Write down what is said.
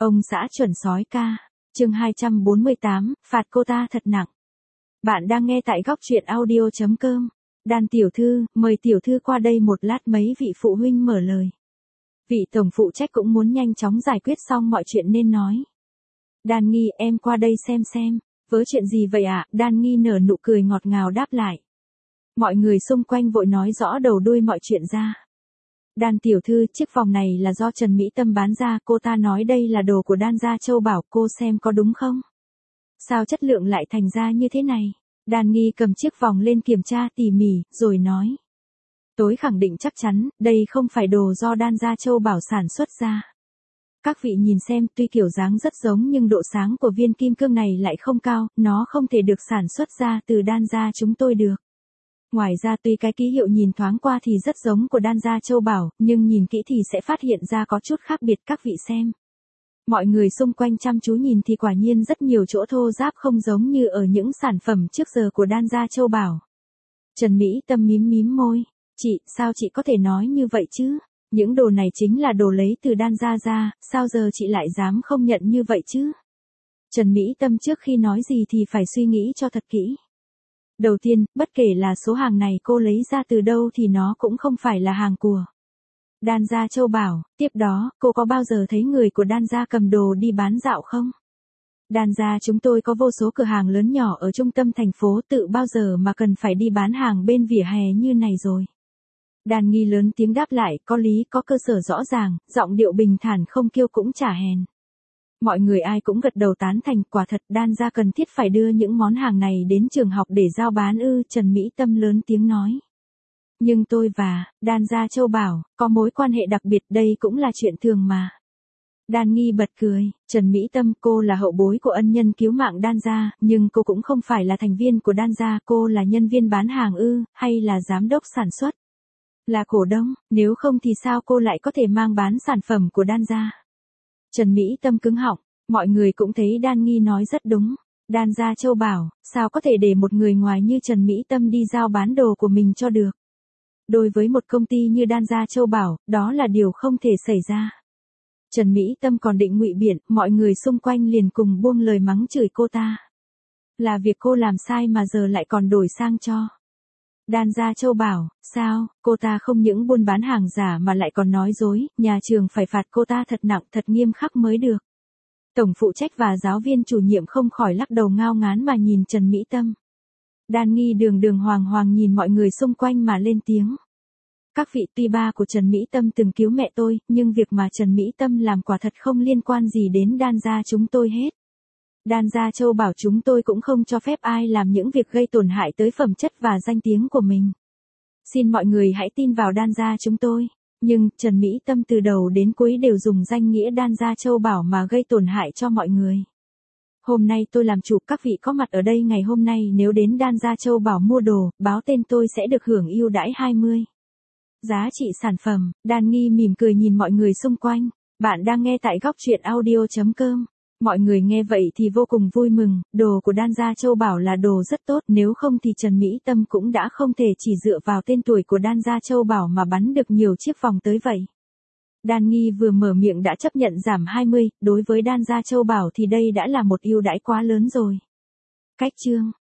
Ông xã chuẩn sói ca. Chương 248, phạt cô ta thật nặng. Bạn đang nghe tại góc truyện audio.com. Đan tiểu thư, mời tiểu thư qua đây một lát, mấy vị phụ huynh mở lời. Vị tổng phụ trách cũng muốn nhanh chóng giải quyết xong mọi chuyện nên nói. Đan Nghi, em qua đây xem. Với chuyện gì vậy ạ? Đan Nghi nở nụ cười ngọt ngào đáp lại. Mọi người xung quanh vội nói rõ đầu đuôi mọi chuyện ra. Đan tiểu thư, chiếc vòng này là do Trần Mỹ Tâm bán ra, cô ta nói đây là đồ của Đan gia Châu Bảo, cô xem có đúng không? Sao chất lượng lại thành ra như thế này? Đan Nghi cầm chiếc vòng lên kiểm tra tỉ mỉ, rồi nói. Tôi khẳng định chắc chắn, đây không phải đồ do Đan gia Châu Bảo sản xuất ra. Các vị nhìn xem, tuy kiểu dáng rất giống nhưng độ sáng của viên kim cương này lại không cao, nó không thể được sản xuất ra từ Đan gia chúng tôi được. Ngoài ra tuy cái ký hiệu nhìn thoáng qua thì rất giống của Đan gia Châu Bảo, nhưng nhìn kỹ thì sẽ phát hiện ra có chút khác biệt, các vị xem. Mọi người xung quanh chăm chú nhìn thì quả nhiên rất nhiều chỗ thô ráp không giống như ở những sản phẩm trước giờ của Đan gia Châu Bảo. Trần Mỹ Tâm mím môi. Chị, sao chị có thể nói như vậy chứ? Những đồ này chính là đồ lấy từ Đan gia ra, sao giờ chị lại dám không nhận như vậy chứ? Trần Mỹ Tâm trước khi nói gì thì phải suy nghĩ cho thật kỹ. Đầu tiên, bất kể là số hàng này cô lấy ra từ đâu thì nó cũng không phải là hàng của Đan gia Châu Bảo. Tiếp đó, cô có bao giờ thấy người của Đan gia cầm đồ đi bán dạo không? Đan gia chúng tôi có vô số cửa hàng lớn nhỏ ở trung tâm thành phố, tự bao giờ mà cần phải đi bán hàng bên vỉa hè như này rồi. Đan Nghi lớn tiếng đáp lại, có lý, có cơ sở rõ ràng, giọng điệu bình thản không kiêu cũng chả hèn. Mọi người ai cũng gật đầu tán thành, quả thật Đan gia cần thiết phải đưa những món hàng này đến trường học để giao bán ư? Trần Mỹ Tâm lớn tiếng nói. Nhưng tôi và Đan gia Châu Bảo có mối quan hệ đặc biệt, đây cũng là chuyện thường mà. Đan Nghi bật cười. Trần Mỹ Tâm, cô là hậu bối của ân nhân cứu mạng Đan gia, nhưng cô cũng không phải là thành viên của Đan gia, cô là nhân viên bán hàng ư, hay là giám đốc sản xuất? Là cổ đông, nếu không thì sao cô lại có thể mang bán sản phẩm của Đan gia? Trần Mỹ Tâm cứng họng, mọi người cũng thấy Đan Nghi nói rất đúng. Đan gia Châu Bảo, sao có thể để một người ngoài như Trần Mỹ Tâm đi giao bán đồ của mình cho được? Đối với một công ty như Đan gia Châu Bảo, đó là điều không thể xảy ra. Trần Mỹ Tâm còn định ngụy biện, mọi người xung quanh liền cùng buông lời mắng chửi cô ta. Là việc cô làm sai mà giờ lại còn đổi sang cho Đan gia Châu Bảo, sao, cô ta không những buôn bán hàng giả mà lại còn nói dối, nhà trường phải phạt cô ta thật nặng, thật nghiêm khắc mới được. Tổng phụ trách và giáo viên chủ nhiệm không khỏi lắc đầu ngao ngán mà nhìn Trần Mỹ Tâm. Đan Nghi đường hoàng nhìn mọi người xung quanh mà lên tiếng. Các vị, tuy ba của Trần Mỹ Tâm từng cứu mẹ tôi, nhưng việc mà Trần Mỹ Tâm làm quả thật không liên quan gì đến Đan gia chúng tôi hết. Đan gia Châu Bảo chúng tôi cũng không cho phép ai làm những việc gây tổn hại tới phẩm chất và danh tiếng của mình. Xin mọi người hãy tin vào Đan gia chúng tôi. Nhưng, Trần Mỹ Tâm từ đầu đến cuối đều dùng danh nghĩa Đan gia Châu Bảo mà gây tổn hại cho mọi người. Hôm nay tôi làm chủ, các vị có mặt ở đây ngày hôm nay nếu đến Đan gia Châu Bảo mua đồ, báo tên tôi sẽ được hưởng ưu đãi 20. Giá trị sản phẩm. Đan Nghi mỉm cười nhìn mọi người xung quanh. Bạn đang nghe tại góc truyện audio.com. Mọi người nghe vậy thì vô cùng vui mừng, đồ của Đan gia Châu Bảo là đồ rất tốt, nếu không thì Trần Mỹ Tâm cũng đã không thể chỉ dựa vào tên tuổi của Đan gia Châu Bảo mà bắn được nhiều chiếc vòng tới vậy. Đan Nghi vừa mở miệng đã chấp nhận giảm 20, đối với Đan gia Châu Bảo thì đây đã là một ưu đãi quá lớn rồi. Cách chương.